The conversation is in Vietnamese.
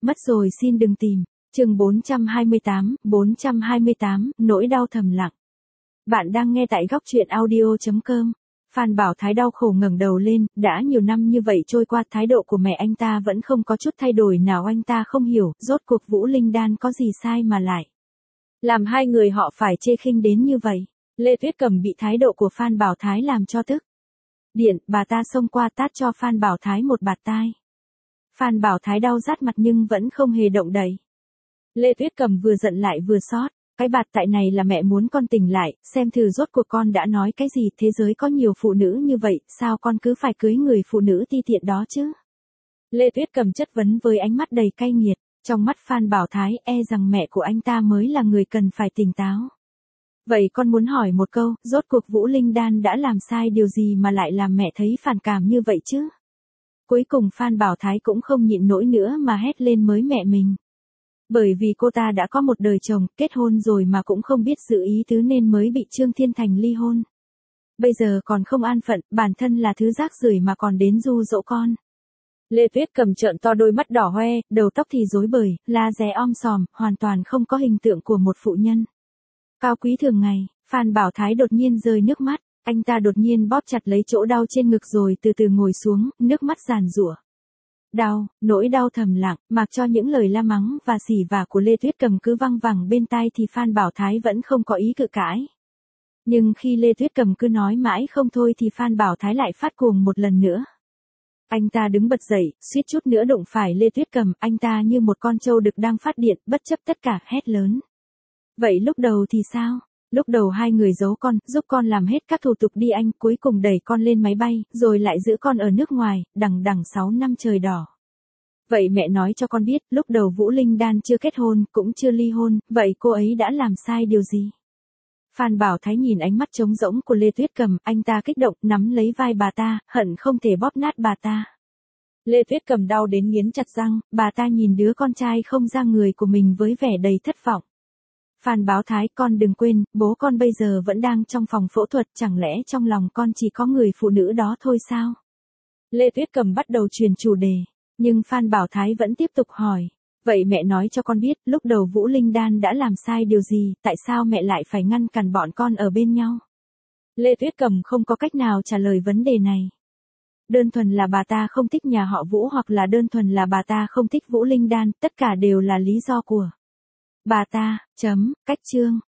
mất rồi xin đừng tìm. Chương 428, nỗi đau thầm lặng. Bạn đang nghe tại góc truyện audio.com. Phan Bảo Thái đau khổ ngẩng đầu lên, đã nhiều năm như vậy trôi qua, thái độ của mẹ anh ta vẫn không có chút thay đổi nào. Anh ta không hiểu, rốt cuộc Vũ Linh Đan có gì sai mà lại làm hai người họ phải chê khinh đến như vậy. Lê Tuyết Cầm bị thái độ của Phan Bảo Thái làm cho tức điện, bà ta xông qua tát cho Phan Bảo Thái một bạt tai. Phan Bảo Thái đau rát mặt nhưng vẫn không hề động đậy. Lê Tuyết Cầm vừa giận lại vừa xót. Cái bạt tại này là mẹ muốn con tỉnh lại, xem thử rốt cuộc con đã nói cái gì. Thế giới có nhiều phụ nữ như vậy, sao con cứ phải cưới người phụ nữ ti tiện đó chứ? Lê Tuyết Cầm chất vấn với ánh mắt đầy cay nghiệt. Trong mắt Phan Bảo Thái rằng mẹ của anh ta mới là người cần phải tỉnh táo. Vậy con muốn hỏi một câu, rốt cuộc Vũ Linh Đan đã làm sai điều gì mà lại làm mẹ thấy phản cảm như vậy chứ? Cuối cùng Phan Bảo Thái cũng không nhịn nổi nữa mà hét lên với mẹ mình. Bởi vì cô ta đã có một đời chồng, kết hôn rồi mà cũng không biết giữ ý tứ nên mới bị Trương Thiên Thành ly hôn. Bây giờ còn không an phận, bản thân là thứ rác rưởi mà còn đến ru dỗ con. Lê Tuyết Cầm trợn to đôi mắt đỏ hoe, đầu tóc thì rối bời, da dẻ om sòm, hoàn toàn không có hình tượng của một phụ nhân cao quý thường ngày. Phan Bảo Thái đột nhiên rơi nước mắt, anh ta đột nhiên bóp chặt lấy chỗ đau trên ngực rồi từ từ ngồi xuống, nước mắt giàn giụa. Đau, nỗi đau thầm lặng, mặc cho những lời la mắng và xỉ vả của Lê Tuyết Cầm cứ văng vẳng bên tai thì Phan Bảo Thái vẫn không có ý cự cãi. Nhưng khi Lê Tuyết Cầm cứ nói mãi không thôi thì Phan Bảo Thái lại phát cuồng một lần nữa. Anh ta đứng bật dậy, suýt chút nữa đụng phải Lê Tuyết Cầm, anh ta như một con trâu đực đang phát điện, bất chấp tất cả, hét lớn. Vậy lúc đầu thì sao? Lúc đầu hai người giấu con, giúp con làm hết các thủ tục đi anh, cuối cùng đẩy con lên máy bay, rồi lại giữ con ở nước ngoài, đằng 6 năm trời đỏ. Vậy mẹ nói cho con biết, lúc đầu Vũ Linh Đan chưa kết hôn, cũng chưa ly hôn, vậy cô ấy đã làm sai điều gì? Phan Bảo Thái nhìn ánh mắt trống rỗng của Lê Tuyết Cầm, anh ta kích động, nắm lấy vai bà ta, hận không thể bóp nát bà ta. Lê Tuyết Cầm đau đến nghiến chặt răng, bà ta nhìn đứa con trai không ra người của mình với vẻ đầy thất vọng. Phan Bảo Thái, con đừng quên, bố con bây giờ vẫn đang trong phòng phẫu thuật, chẳng lẽ trong lòng con chỉ có người phụ nữ đó thôi sao? Lê Tuyết Cầm bắt đầu truyền chủ đề, nhưng Phan Bảo Thái vẫn tiếp tục hỏi. Vậy mẹ nói cho con biết, lúc đầu Vũ Linh Đan đã làm sai điều gì, tại sao mẹ lại phải ngăn cản bọn con ở bên nhau? Lê Tuyết Cầm không có cách nào trả lời vấn đề này. Đơn thuần là bà ta không thích nhà họ Vũ hoặc là đơn thuần là bà ta không thích Vũ Linh Đan, tất cả đều là lý do của bà ta. Cách chương